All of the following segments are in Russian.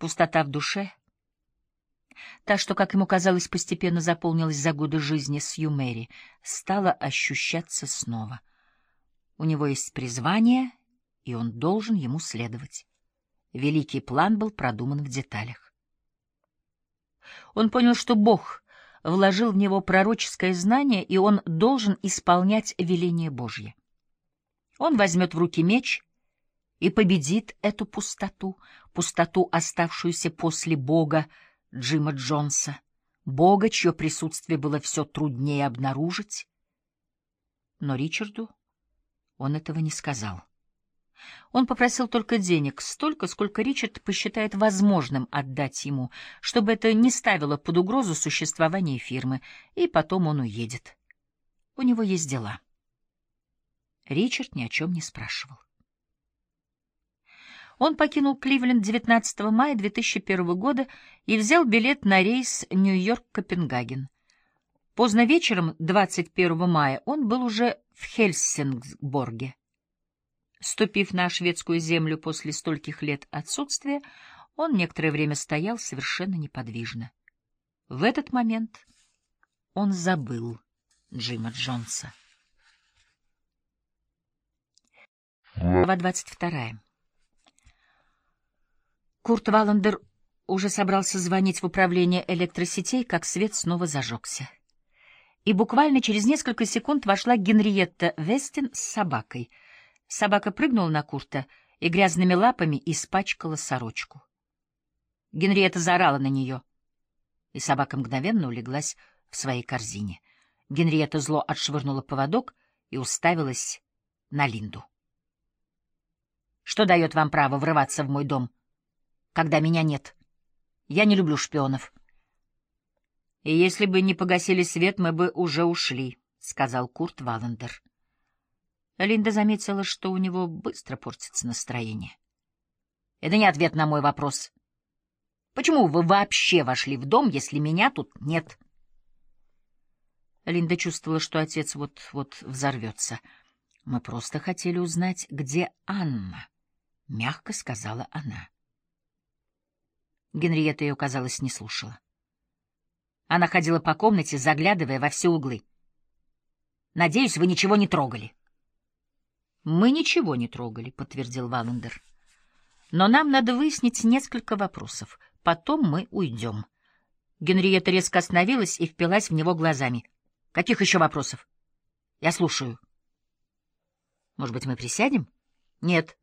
Пустота в душе, та, что, как ему казалось, постепенно заполнилась за годы жизни с Хью Мэри, стала ощущаться снова. У него есть призвание, и он должен ему следовать. Великий план был продуман в деталях. Он понял, что Бог вложил в него пророческое знание, и он должен исполнять веление Божье. Он возьмет в руки меч и победит эту пустоту, пустоту, оставшуюся после Бога Джима Джонса, Бога, чье присутствие было все труднее обнаружить. Но Ричарду он этого не сказал. Он попросил только денег, столько, сколько Ричард посчитает возможным отдать ему, чтобы это не ставило под угрозу существование фирмы, и потом он уедет. У него есть дела. Ричард ни о чем не спрашивал. Он покинул Кливленд 19 мая 2001 года и взял билет на рейс Нью-Йорк-Копенгаген. Поздно вечером 21 мая он был уже в Хельсингборге. Ступив на шведскую землю после стольких лет отсутствия, он некоторое время стоял совершенно неподвижно. В этот момент он забыл Джима Джонса. Глава 22. Курт Валлендер уже собрался звонить в управление электросетей, как свет снова зажегся. И буквально через несколько секунд вошла Генриетта Вестин с собакой. Собака прыгнула на Курта и грязными лапами испачкала сорочку. Генриетта заорала на нее, и собака мгновенно улеглась в своей корзине. Генриетта зло отшвырнула поводок и уставилась на Линду. «Что дает вам право врываться в мой дом, когда меня нет? Я не люблю шпионов». «И если бы не погасили свет, мы бы уже ушли», — сказал Курт Валлендер. Линда заметила, что у него быстро портится настроение. «Это не ответ на мой вопрос. Почему вы вообще вошли в дом, если меня тут нет?» Линда чувствовала, что отец вот-вот взорвется. «Мы просто хотели узнать, где Анна», — мягко сказала она. Генриетта ее, казалось, не слушала. Она ходила по комнате, заглядывая во все углы. «Надеюсь, вы ничего не трогали». «Мы ничего не трогали», — подтвердил Валлендер. «Но нам надо выяснить несколько вопросов. Потом мы уйдем». Генриетта резко остановилась и впилась в него глазами. «Каких еще вопросов? Я слушаю». «Может быть, мы присядем?» «Нет».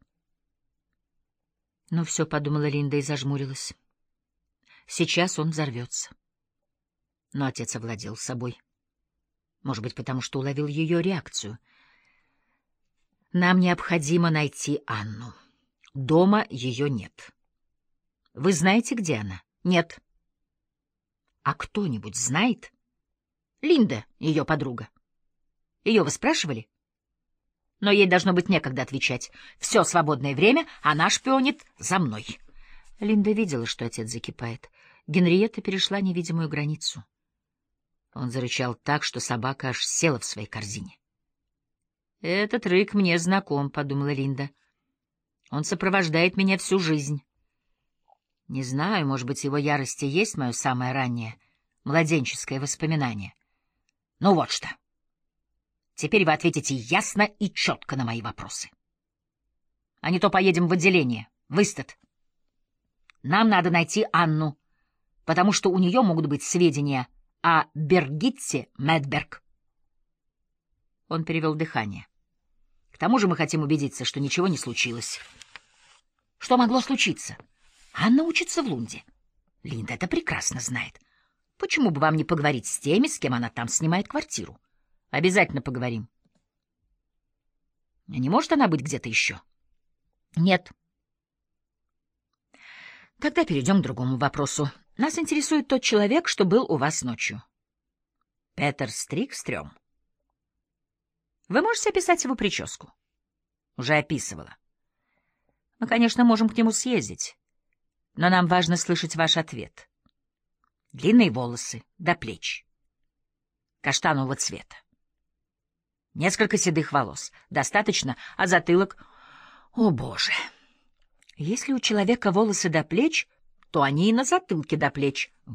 «Ну все», — подумала Линда и зажмурилась. «Сейчас он взорвется». Но отец овладел собой. Может быть, потому что уловил ее реакцию. «Нам необходимо найти Анну. Дома ее нет. Вы знаете, где она?» «Нет». «А кто-нибудь знает?» «Линда, ее подруга». «Ее вы спрашивали?» «Но ей должно быть некогда отвечать. Все свободное время она шпионит за мной». Линда видела, что отец закипает. Генриетта перешла невидимую границу. Он зарычал так, что собака аж села в своей корзине. «Этот рык мне знаком», — подумала Линда. «Он сопровождает меня всю жизнь. Не знаю, может быть, его ярости есть мое самое раннее, младенческое воспоминание. Ну вот что. Теперь вы ответите ясно и четко на мои вопросы. А не то поедем в отделение, в Истед. Нам надо найти Анну, потому что у нее могут быть сведения о Бергитте Медберг». Он перевел дыхание. «К тому же мы хотим убедиться, что ничего не случилось». «Что могло случиться? Анна учится в Лунде. Линда это прекрасно знает. Почему бы вам не поговорить с теми, с кем она там снимает квартиру? Обязательно поговорим». «Не может она быть где-то еще?» «Нет». «Тогда перейдем к другому вопросу. Нас интересует тот человек, что был у вас ночью». «Петер Стрикстрём». «Вы можете описать его прическу?» «Уже описывала». «Мы, конечно, можем к нему съездить, но нам важно слышать ваш ответ. Длинные волосы до плеч, каштанового цвета. Несколько седых волос. Достаточно, а затылок... О, Боже! Если у человека волосы до плеч, то они и на затылке до плеч.